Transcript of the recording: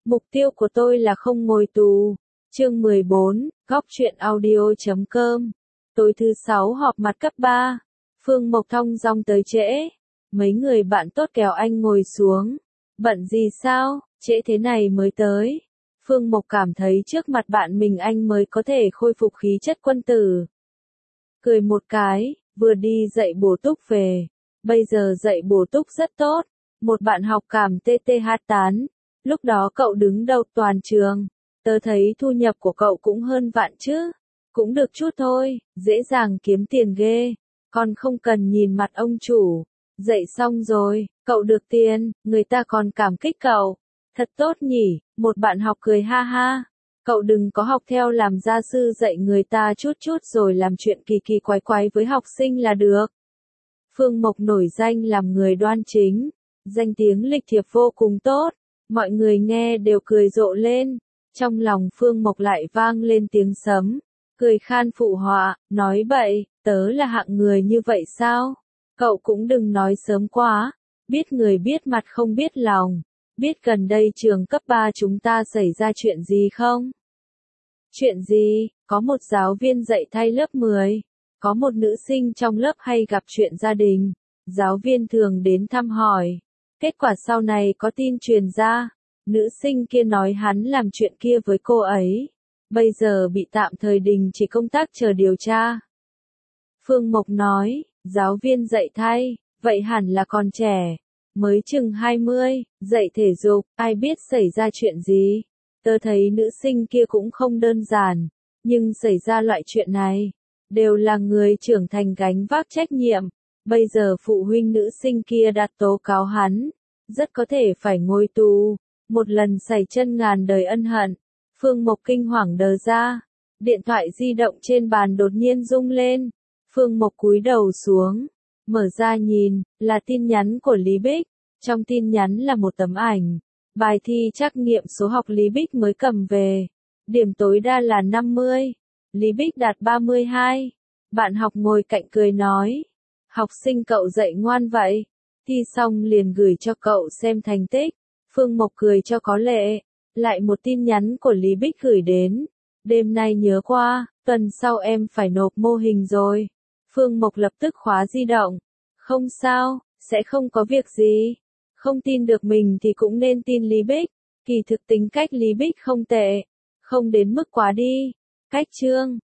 Mục tiêu của tôi là không ngồi tù. Chương 14, góc truyện audio.com. Tối thứ 6 họp mặt cấp 3. Phương Mộc thong dong tới trễ. Mấy người bạn tốt kéo anh ngồi xuống. Bận gì sao, trễ thế này mới tới. Phương Mộc cảm thấy trước mặt bạn mình anh mới có thể khôi phục khí chất quân tử. Cười một cái, vừa đi dạy bổ túc về. Bây giờ dạy bổ túc rất tốt. Một bạn học cảm TTH tán. Lúc đó cậu đứng đầu toàn trường. Tớ thấy thu nhập của cậu cũng hơn vạn chứ. Cũng được chút thôi, dễ dàng kiếm tiền ghê. Còn không cần nhìn mặt ông chủ. Dạy xong rồi, cậu được tiền, người ta còn cảm kích cậu. Thật tốt nhỉ, một bạn học cười ha ha. Cậu đừng có học theo làm gia sư dạy người ta chút chút rồi làm chuyện kỳ kỳ quái quái với học sinh là được. Phương Mộc nổi danh làm người đoan chính. Danh tiếng lịch thiệp vô cùng tốt. Mọi người nghe đều cười rộ lên. Trong lòng Phương Mộc lại vang lên tiếng sấm. Cười khan phụ họa, nói bậy, tớ là hạng người như vậy sao? Cậu cũng đừng nói sớm quá. Biết người biết mặt không biết lòng. Biết gần đây trường cấp 3 chúng ta xảy ra chuyện gì không? Chuyện gì? Có một giáo viên dạy thay lớp 10. Có một nữ sinh trong lớp hay gặp chuyện gia đình. Giáo viên thường đến thăm hỏi. Kết quả sau này có tin truyền ra. Nữ sinh kia nói hắn làm chuyện kia với cô ấy. Bây giờ bị tạm thời đình chỉ công tác chờ điều tra. Phương Mộc nói, giáo viên dạy thay, vậy hẳn là còn trẻ. Mới chừng 20, dạy thể dục, ai biết xảy ra chuyện gì. Tớ thấy nữ sinh kia cũng không đơn giản. Nhưng xảy ra loại chuyện này, đều là người trưởng thành gánh vác trách nhiệm. Bây giờ phụ huynh nữ sinh kia đã tố cáo hắn. Rất có thể phải ngồi tù. Một lần sảy chân ngàn đời ân hận. Phương Mộc kinh hoàng đờ ra. Điện thoại di động trên bàn đột nhiên rung lên. Phương Mộc cúi đầu xuống. Mở ra nhìn, là tin nhắn của Lý Bích. Trong tin nhắn là một tấm ảnh. Bài thi trắc nghiệm số học Lý Bích mới cầm về. Điểm tối đa là 50. Lý Bích đạt 32. Bạn học ngồi cạnh cười nói. Học sinh cậu dạy ngoan vậy. Thi xong liền gửi cho cậu xem thành tích. Phương Mộc cười cho có lệ. Lại một tin nhắn của Lý Bích gửi đến. Đêm nay nhớ qua, tuần sau em phải nộp mô hình rồi. Phương Mộc lập tức khóa di động. Không sao, sẽ không có việc gì. Không tin được mình thì cũng nên tin Lý Bích. Kỳ thực tính cách Lý Bích không tệ. Không đến mức quá đi. Cách chương.